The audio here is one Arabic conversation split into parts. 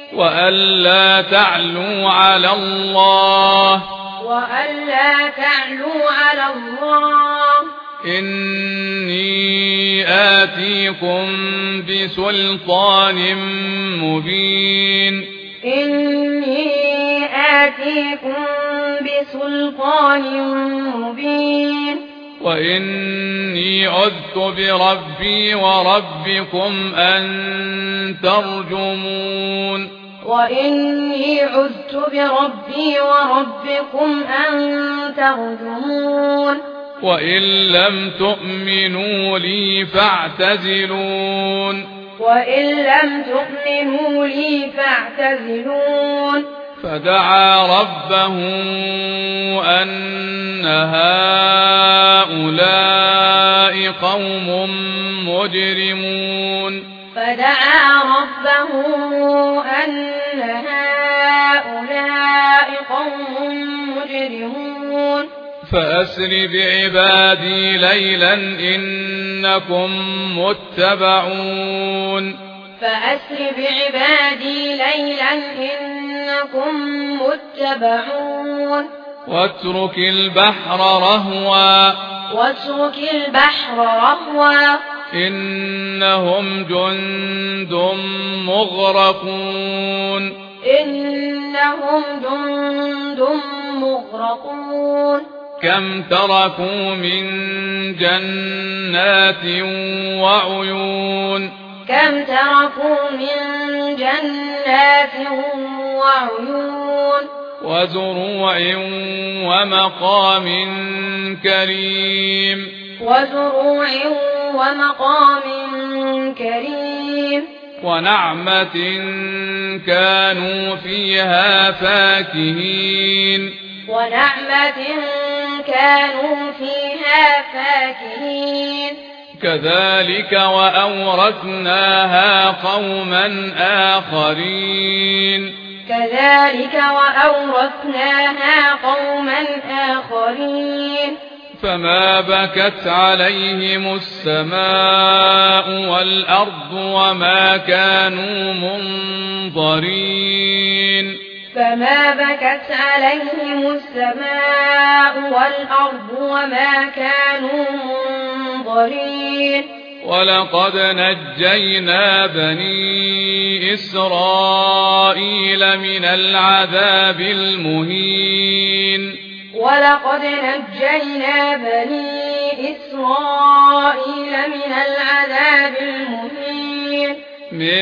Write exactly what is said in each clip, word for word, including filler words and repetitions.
وألا تعلوا على الله وألا تعلوا على الله إني آتيكم بسلطان مبين إني آتيكم بسلطان مبين وإني عذت بربي وربكم أن ترجمون وإني عذت بربي وربكم أن ترجمون وإن لم تؤمنوا لي فاعتزلون وإن لم تؤمنوا لي فاعتزلون فدعا ربه أن هؤلاء قوم مجرمون فدعا ربه أن هؤلاء قوم مجرمون فأسر بعبادي ليلا إنكم متبعون فأسر بعبادي ليلا إنكم متبعون واترك البحر رهوا واترك البحر رهوا إنهم جند مغرقون إنهم جند مغرقون كم تركوا من جنات وعيون كم تركوا من جنات وعيون وزروع ومقام كريم وزروع ومقام كريم ونعمة كانوا فيها فاكهين ونعمة كانوا فيها فاكهين كذلك وأورثناها قوما آخرين كذلك وأورثناها قوما آخرين فما بكت عليهم السماء والأرض وما كانوا منظرين فما بكت عليهم السماء والأرض وما كانوا منظرين ولقد نجينا بني إسرائيل من العذاب المهين ولقد نجينا بني إسرائيل من العذاب المهين من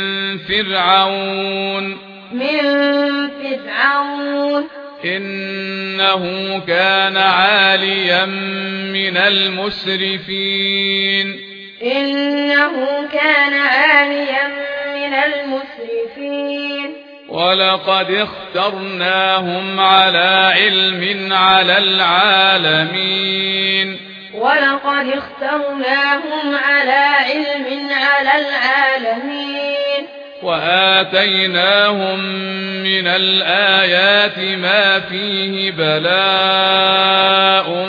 فرعون من فرعون إنه كان عاليا من المسرفين إنه كان عاليا من المسرفين ولقد اخترناهم على علم على العالمين ولقد اخترناهم على علم على العالمين وآتيناهم من الآيات ما فيه بلاء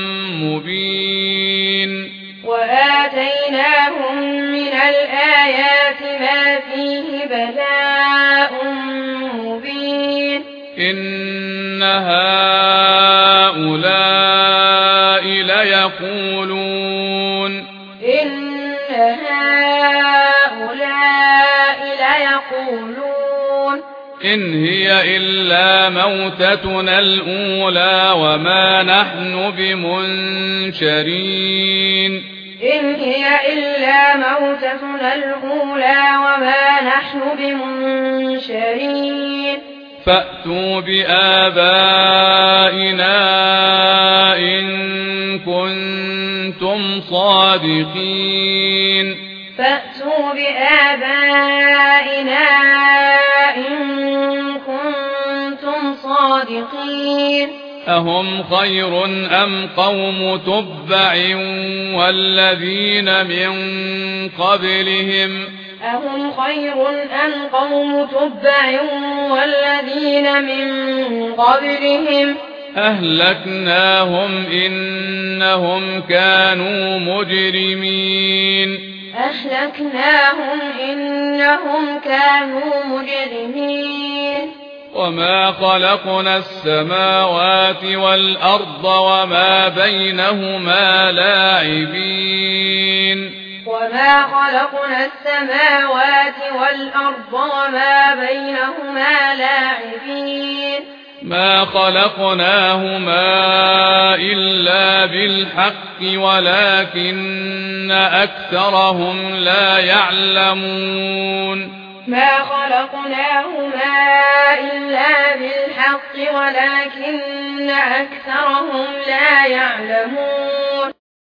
مبين وآتيناهم من الآيات ما فيه بلاء مبين إن هؤلاء ليقولون إن هؤلاء ليقولون إن هي إلا موتتنا الأولى وما نحن بمنشرين إن هي إلا موتتنا الأولى وما نحن بمنشرين فأتوا بآبائنا إن كنتم صادقين فأتوا بآبائنا إن كنتم صادقين أهم خير أم قوم تبع والذين من قبلهم أهم خير أم قوم تبع والذين من قبلهم أهلكناهم إنهم كانوا مجرمين أهلكناهم إنهم كانوا مجرمين وما خلقنا السماوات والأرض وما بينهما لاعبين وما خلقنا السماوات والأرض وما بينهما لاعبين ما خلقناهما إلا بالحق ولكن أكثرهم لا يعلمون ما خلقناهما إلا بالحق ولكن أكثرهم لا يعلمون